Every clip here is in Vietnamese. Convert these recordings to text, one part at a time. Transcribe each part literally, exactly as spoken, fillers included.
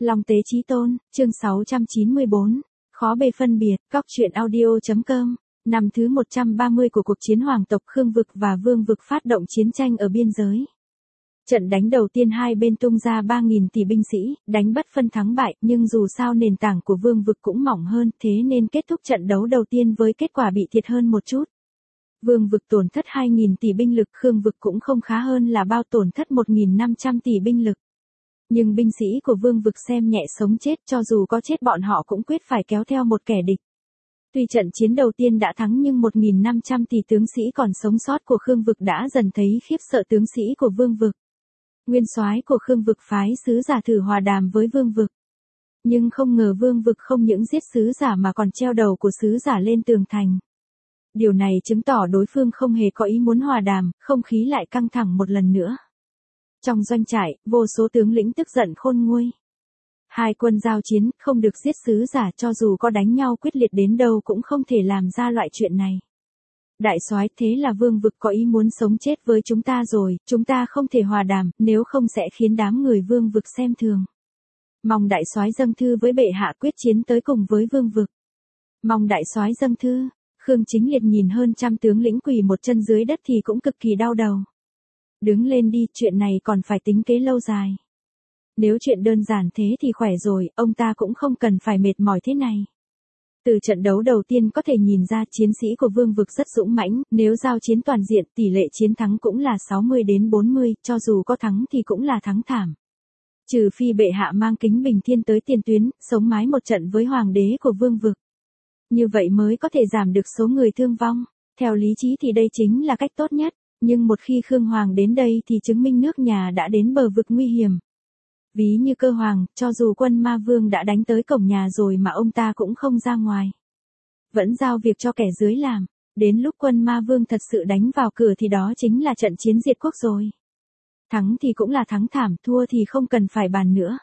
Long Tế Chí Tôn, chương sáu trăm chín mươi bốn, khó bề phân biệt, góc truyện audio.com, năm thứ một trăm ba mươi của cuộc chiến hoàng tộc Khương vực và Vương vực phát động chiến tranh ở biên giới. Trận đánh đầu tiên hai bên tung ra ba nghìn tỷ binh sĩ, đánh bất phân thắng bại, nhưng dù sao nền tảng của Vương vực cũng mỏng hơn, thế nên kết thúc trận đấu đầu tiên với kết quả bị thiệt hơn một chút. Vương vực tổn thất hai nghìn tỷ binh lực, Khương vực cũng không khá hơn là bao, tổn thất một nghìn năm trăm tỷ binh lực. Nhưng binh sĩ của Vương vực xem nhẹ sống chết, cho dù có chết bọn họ cũng quyết phải kéo theo một kẻ địch. Tuy trận chiến đầu tiên đã thắng nhưng một nghìn năm trăm tỷ tướng sĩ còn sống sót của Khương vực đã dần thấy khiếp sợ tướng sĩ của Vương vực. Nguyên soái của Khương vực phái sứ giả thử hòa đàm với Vương vực. Nhưng không ngờ Vương vực không những giết sứ giả mà còn treo đầu của sứ giả lên tường thành. Điều này chứng tỏ đối phương không hề có ý muốn hòa đàm, không khí lại căng thẳng một lần nữa. Trong doanh trại, vô số tướng lĩnh tức giận khôn nguôi. Hai quân giao chiến, không được giết sứ giả, cho dù có đánh nhau quyết liệt đến đâu cũng không thể làm ra loại chuyện này. Đại soái, thế là Vương vực có ý muốn sống chết với chúng ta rồi, chúng ta không thể hòa đàm, nếu không sẽ khiến đám người Vương vực xem thường. Mong đại soái dâng thư với bệ hạ quyết chiến tới cùng với Vương vực. Mong đại soái dâng thư. Khương Chính Liệt nhìn hơn trăm tướng lĩnh quỳ một chân dưới đất thì cũng cực kỳ đau đầu. Đứng lên đi, chuyện này còn phải tính kế lâu dài. Nếu chuyện đơn giản thế thì khỏe rồi, ông ta cũng không cần phải mệt mỏi thế này. Từ trận đấu đầu tiên có thể nhìn ra chiến sĩ của Vương vực rất dũng mãnh, nếu giao chiến toàn diện tỷ lệ chiến thắng cũng là sáu mươi đến bốn mươi, cho dù có thắng thì cũng là thắng thảm. Trừ phi bệ hạ mang Kính Bình Thiên tới tiền tuyến, sống mái một trận với hoàng đế của Vương vực. Như vậy mới có thể giảm được số người thương vong. Theo lý trí thì đây chính là cách tốt nhất. Nhưng một khi Khương Hoàng đến đây thì chứng minh nước nhà đã đến bờ vực nguy hiểm. Ví như Cơ Hoàng, cho dù quân Ma Vương đã đánh tới cổng nhà rồi mà ông ta cũng không ra ngoài. Vẫn giao việc cho kẻ dưới làm. Đến lúc quân Ma Vương thật sự đánh vào cửa thì đó chính là trận chiến diệt quốc rồi. Thắng thì cũng là thắng thảm, thua thì không cần phải bàn nữa.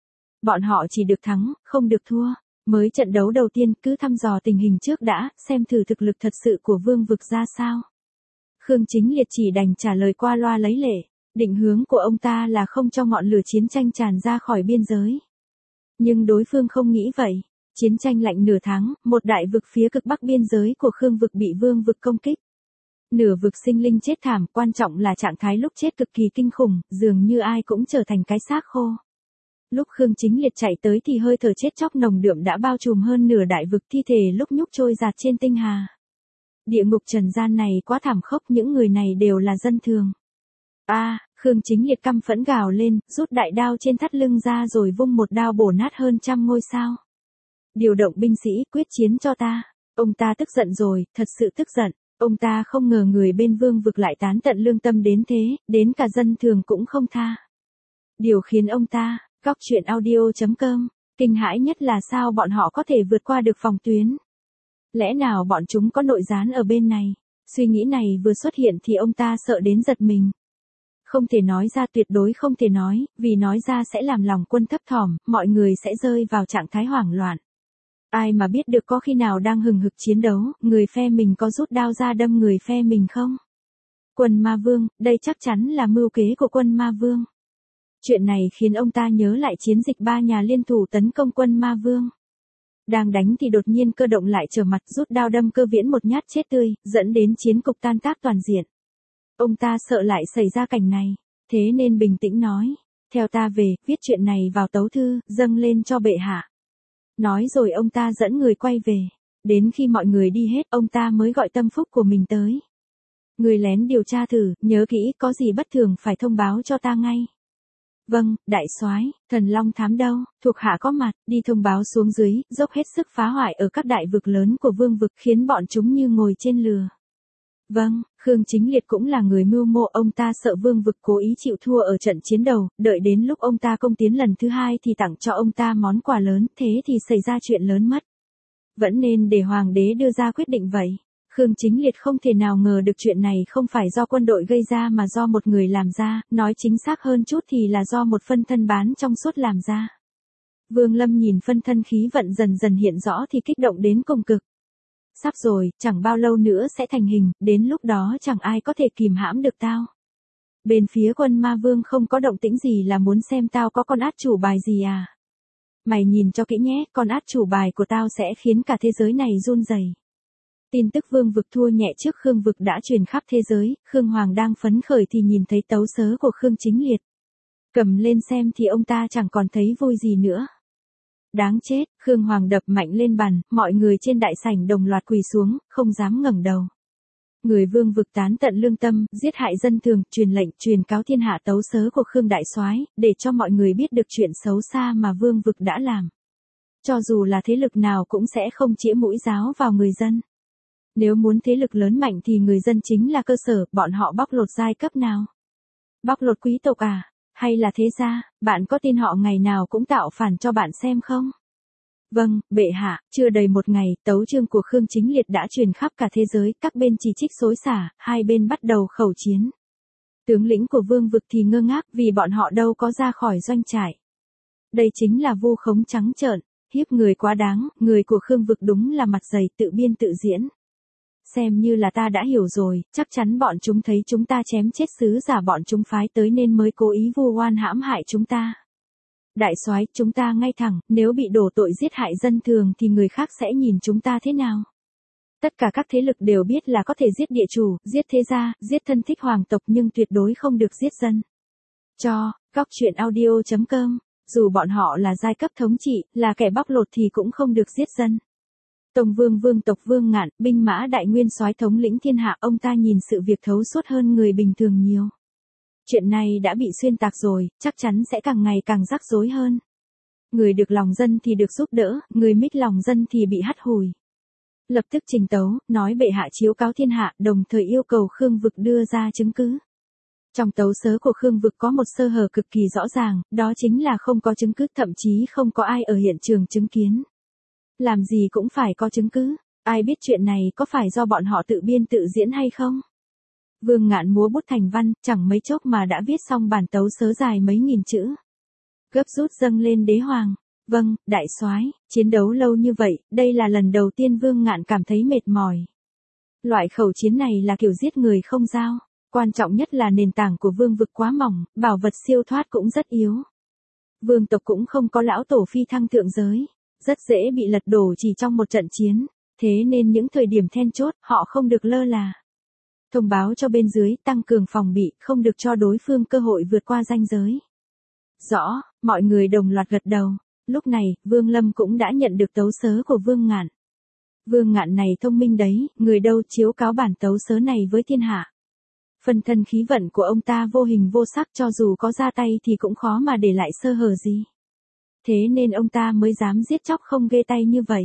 Bọn họ chỉ được thắng, không được thua. Mới trận đấu đầu tiên cứ thăm dò tình hình trước đã, xem thử thực lực thật sự của Vương vực ra sao. Khương Chính Liệt chỉ đành trả lời qua loa lấy lệ, định hướng của ông ta là không cho ngọn lửa chiến tranh tràn ra khỏi biên giới. Nhưng đối phương không nghĩ vậy. Chiến tranh lạnh nửa tháng, một đại vực phía cực bắc biên giới của Khương vực bị Vương vực công kích. Nửa vực sinh linh chết thảm, quan trọng là trạng thái lúc chết cực kỳ kinh khủng, dường như ai cũng trở thành cái xác khô. Lúc Khương Chính Liệt chạy tới thì hơi thở chết chóc nồng đượm đã bao trùm hơn nửa đại vực, thi thể lúc nhúc trôi dạt trên tinh hà. Địa ngục trần gian này quá thảm khốc, những người này đều là dân thường. A, à, Khương Chính Liệt căm phẫn gào lên, rút đại đao trên thắt lưng ra rồi vung một đao bổ nát hơn trăm ngôi sao. Điều động binh sĩ, quyết chiến cho ta. Ông ta tức giận rồi, thật sự tức giận. Ông ta không ngờ người bên Vương vực lại tán tận lương tâm đến thế, đến cả dân thường cũng không tha. Điều khiến ông ta, góc truyện audio.com, kinh hãi nhất là sao bọn họ có thể vượt qua được phòng tuyến. Lẽ nào bọn chúng có nội gián ở bên này? Suy nghĩ này vừa xuất hiện thì ông ta sợ đến giật mình. Không thể nói ra, tuyệt đối không thể nói, vì nói ra sẽ làm lòng quân thấp thỏm, mọi người sẽ rơi vào trạng thái hoảng loạn. Ai mà biết được có khi nào đang hừng hực chiến đấu, người phe mình có rút đao ra đâm người phe mình không? Quân Ma Vương, đây chắc chắn là mưu kế của quân Ma Vương. Chuyện này khiến ông ta nhớ lại chiến dịch ba nhà liên thủ tấn công quân Ma Vương. Đang đánh thì đột nhiên Cơ Động lại trở mặt rút đao đâm Cơ Viễn một nhát chết tươi, dẫn đến chiến cục tan tác toàn diện. Ông ta sợ lại xảy ra cảnh này, thế nên bình tĩnh nói, theo ta về, viết chuyện này vào tấu thư, dâng lên cho bệ hạ. Nói rồi ông ta dẫn người quay về, đến khi mọi người đi hết ông ta mới gọi tâm phúc của mình tới. Người lén điều tra thử, nhớ kỹ, có gì bất thường phải thông báo cho ta ngay. Vâng, đại soái, Thần Long Thám đâu, thuộc hạ có mặt, đi thông báo xuống dưới, dốc hết sức phá hoại ở các đại vực lớn của Vương vực khiến bọn chúng như ngồi trên lừa. Vâng, Khương Chính Liệt cũng là người mưu mô, ông ta sợ Vương vực cố ý chịu thua ở trận chiến đầu, đợi đến lúc ông ta công tiến lần thứ hai thì tặng cho ông ta món quà lớn, thế thì xảy ra chuyện lớn mất. Vẫn nên để hoàng đế đưa ra quyết định vậy. Khương Chính Liệt không thể nào ngờ được chuyện này không phải do quân đội gây ra mà do một người làm ra, nói chính xác hơn chút thì là do một phân thân bán trong suốt làm ra. Vương Lâm nhìn phân thân khí vận dần dần hiện rõ thì kích động đến cùng cực. Sắp rồi, chẳng bao lâu nữa sẽ thành hình, đến lúc đó chẳng ai có thể kìm hãm được tao. Bên phía quân Ma Vương không có động tĩnh gì là muốn xem tao có con át chủ bài gì à. Mày nhìn cho kỹ nhé, con át chủ bài của tao sẽ khiến cả thế giới này run rẩy. Tin tức Vương Vực thua nhẹ trước Khương Vực đã truyền khắp thế giới, Khương Hoàng đang phấn khởi thì nhìn thấy tấu sớ của Khương Chính Liệt. Cầm lên xem thì ông ta chẳng còn thấy vui gì nữa. Đáng chết, Khương Hoàng đập mạnh lên bàn, mọi người trên đại sảnh đồng loạt quỳ xuống, không dám ngẩng đầu. Người Vương Vực tán tận lương tâm, giết hại dân thường, truyền lệnh, truyền cáo thiên hạ tấu sớ của Khương Đại Soái, để cho mọi người biết được chuyện xấu xa mà Vương Vực đã làm. Cho dù là thế lực nào cũng sẽ không chĩa mũi giáo vào người dân. Nếu muốn thế lực lớn mạnh thì người dân chính là cơ sở, bọn họ bóc lột giai cấp nào? Bóc lột quý tộc à? Hay là thế gia? Bạn có tin họ ngày nào cũng tạo phản cho bạn xem không? Vâng, bệ hạ, chưa đầy một ngày, tấu chương của Khương Chính Liệt đã truyền khắp cả thế giới, các bên chỉ trích xối xả, hai bên bắt đầu khẩu chiến. Tướng lĩnh của Vương Vực thì ngơ ngác vì bọn họ đâu có ra khỏi doanh trại. Đây chính là vu khống trắng trợn, hiếp người quá đáng, người của Khương Vực đúng là mặt dày tự biên tự diễn. Xem như là ta đã hiểu rồi, chắc chắn bọn chúng thấy chúng ta chém chết sứ giả bọn chúng phái tới nên mới cố ý vu oan hãm hại chúng ta. Đại soái, chúng ta ngay thẳng, nếu bị đổ tội giết hại dân thường thì người khác sẽ nhìn chúng ta thế nào? Tất cả các thế lực đều biết là có thể giết địa chủ, giết thế gia, giết thân thích hoàng tộc nhưng tuyệt đối không được giết dân. Cho, góc truyện audio chấm com, dù bọn họ là giai cấp thống trị, là kẻ bóc lột thì cũng không được giết dân. Tông Vương Vương tộc Vương Ngạn, binh mã đại nguyên soái thống lĩnh thiên hạ, ông ta nhìn sự việc thấu suốt hơn người bình thường nhiều. Chuyện này đã bị xuyên tạc rồi, chắc chắn sẽ càng ngày càng rắc rối hơn. Người được lòng dân thì được giúp đỡ, người mít lòng dân thì bị hắt hủi. Lập tức trình tấu, nói bệ hạ chiếu cáo thiên hạ, đồng thời yêu cầu Khương Vực đưa ra chứng cứ. Trong tấu sớ của Khương Vực có một sơ hở cực kỳ rõ ràng, đó chính là không có chứng cứ, thậm chí không có ai ở hiện trường chứng kiến. Làm gì cũng phải có chứng cứ, ai biết chuyện này có phải do bọn họ tự biên tự diễn hay không? Vương Ngạn múa bút thành văn, chẳng mấy chốc mà đã viết xong bản tấu sớ dài mấy nghìn chữ. Gấp rút dâng lên đế hoàng. Vâng, đại soái, chiến đấu lâu như vậy, đây là lần đầu tiên Vương Ngạn cảm thấy mệt mỏi. Loại khẩu chiến này là kiểu giết người không dao. Quan trọng nhất là nền tảng của Vương Vực quá mỏng, bảo vật siêu thoát cũng rất yếu. Vương tộc cũng không có lão tổ phi thăng thượng giới. Rất dễ bị lật đổ chỉ trong một trận chiến. Thế nên những thời điểm then chốt, họ không được lơ là. Thông báo cho bên dưới, tăng cường phòng bị, không được cho đối phương cơ hội vượt qua ranh giới. Rõ, mọi người đồng loạt gật đầu. Lúc này, Vương Lâm cũng đã nhận được tấu sớ của Vương Ngạn. Vương Ngạn này thông minh đấy, người đâu chiếu cáo bản tấu sớ này với thiên hạ. Phân thân khí vận của ông ta vô hình vô sắc, cho dù có ra tay thì cũng khó mà để lại sơ hở gì. Thế nên ông ta mới dám giết chóc không ghê tay như vậy.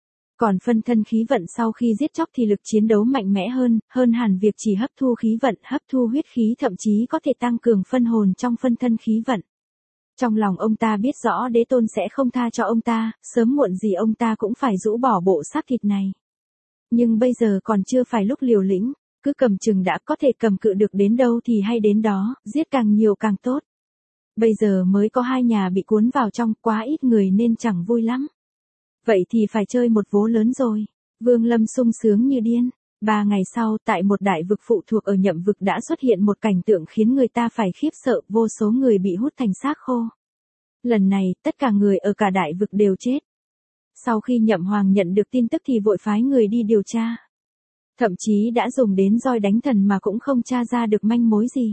Còn phân thân khí vận sau khi giết chóc thì lực chiến đấu mạnh mẽ hơn, hơn hẳn việc chỉ hấp thu khí vận, hấp thu huyết khí, thậm chí có thể tăng cường phân hồn trong phân thân khí vận. Trong lòng ông ta biết rõ đế tôn sẽ không tha cho ông ta, sớm muộn gì ông ta cũng phải rũ bỏ bộ xác thịt này. Nhưng bây giờ còn chưa phải lúc liều lĩnh, cứ cầm chừng đã, có thể cầm cự được đến đâu thì hay đến đó, giết càng nhiều càng tốt. Bây giờ mới có hai nhà bị cuốn vào trong, quá ít người nên chẳng vui lắm. Vậy thì phải chơi một vố lớn rồi. Vương Lâm sung sướng như điên. Ba ngày sau, tại một đại vực phụ thuộc ở Nhậm Vực đã xuất hiện một cảnh tượng khiến người ta phải khiếp sợ, vô số người bị hút thành xác khô. Lần này, tất cả người ở cả đại vực đều chết. Sau khi Nhậm Hoàng nhận được tin tức thì vội phái người đi điều tra. Thậm chí đã dùng đến roi đánh thần mà cũng không tra ra được manh mối gì.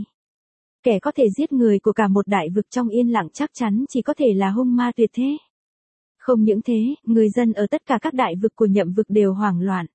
Kẻ có thể giết người của cả một đại vực trong yên lặng chắc chắn chỉ có thể là hung ma tuyệt thế. Không những thế, người dân ở tất cả các đại vực của Nhậm Vực đều hoảng loạn.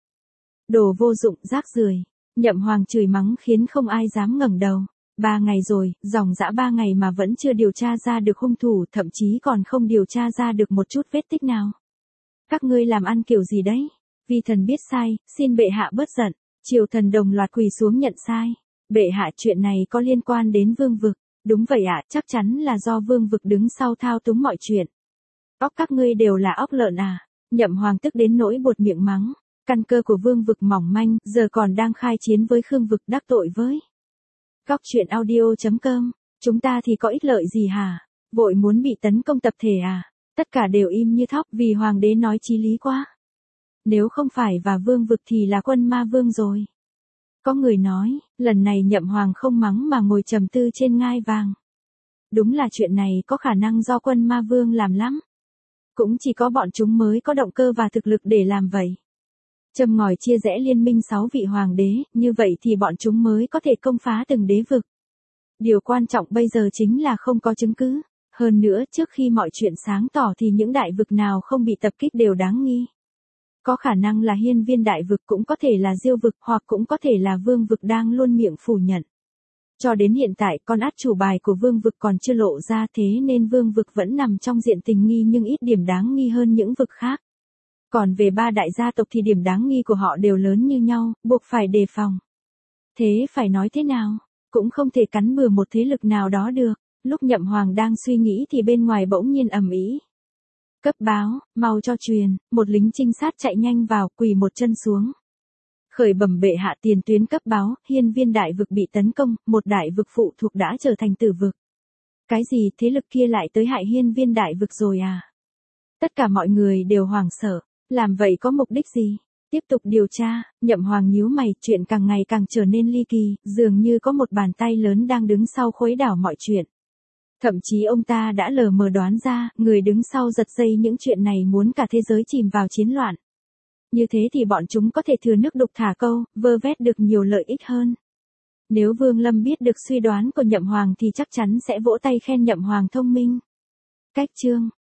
Đồ vô dụng, rác rưởi. Nhậm Hoàng chửi mắng khiến không ai dám ngẩng đầu. Ba ngày rồi, dòng dã ba ngày mà vẫn chưa điều tra ra được hung thủ, thậm chí còn không điều tra ra được một chút vết tích nào. Các ngươi làm ăn kiểu gì đấy? Vi thần biết sai, xin bệ hạ bớt giận. Triều thần đồng loạt quỳ xuống nhận sai. Bệ hạ, chuyện này có liên quan đến Vương Vực. Đúng vậy ạ, chắc chắn là do Vương Vực đứng sau thao túng mọi chuyện. Óc các ngươi đều là óc lợn à? Nhậm Hoàng tức đến nỗi buột miệng mắng. Căn cơ của Vương Vực mỏng manh, giờ còn đang khai chiến với Khương Vực, đắc tội với. Góc truyện audio chấm com, chúng ta thì có ích lợi gì hả? Vội muốn bị tấn công tập thể à? Tất cả đều im như thóc vì Hoàng đế nói chí lý quá. Nếu không phải và Vương Vực thì là Quân Ma Vương rồi. Có người nói, lần này Nhậm Hoàng không mắng mà ngồi trầm tư trên ngai vàng. Đúng là chuyện này có khả năng do Quân Ma Vương làm lắm. Cũng chỉ có bọn chúng mới có động cơ và thực lực để làm vậy. Châm ngòi chia rẽ liên minh sáu vị hoàng đế, như vậy thì bọn chúng mới có thể công phá từng đế vực. Điều quan trọng bây giờ chính là không có chứng cứ. Hơn nữa, trước khi mọi chuyện sáng tỏ thì những đại vực nào không bị tập kích đều đáng nghi. Có khả năng là hiên viên đại vực, cũng có thể là diêu vực, hoặc cũng có thể là vương vực đang luôn miệng phủ nhận. Cho đến hiện tại, con át chủ bài của vương vực còn chưa lộ ra, thế nên vương vực vẫn nằm trong diện tình nghi nhưng ít điểm đáng nghi hơn những vực khác. Còn về ba đại gia tộc thì điểm đáng nghi của họ đều lớn như nhau, buộc phải đề phòng. Thế phải nói thế nào? Cũng không thể cắn bừa một thế lực nào đó được. Lúc Nhậm Hoàng đang suy nghĩ thì bên ngoài bỗng nhiên ầm ĩ. Cấp báo, mau cho truyền, một lính trinh sát chạy nhanh vào, quỳ một chân xuống. Khởi bẩm bệ hạ, tiền tuyến cấp báo, hiên viên đại vực bị tấn công, một đại vực phụ thuộc đã trở thành tử vực. Cái gì, thế lực kia lại tới hại hiên viên đại vực rồi à? Tất cả mọi người đều hoảng sợ, làm vậy có mục đích gì? Tiếp tục điều tra, Nhậm Hoàng nhíu mày, chuyện càng ngày càng trở nên ly kỳ, dường như có một bàn tay lớn đang đứng sau khuấy đảo mọi chuyện. Thậm chí ông ta đã lờ mờ đoán ra, người đứng sau giật dây những chuyện này muốn cả thế giới chìm vào chiến loạn. Như thế thì bọn chúng có thể thừa nước đục thả câu, vơ vét được nhiều lợi ích hơn. Nếu Vương Lâm biết được suy đoán của Nhậm Hoàng thì chắc chắn sẽ vỗ tay khen Nhậm Hoàng thông minh. Cách chương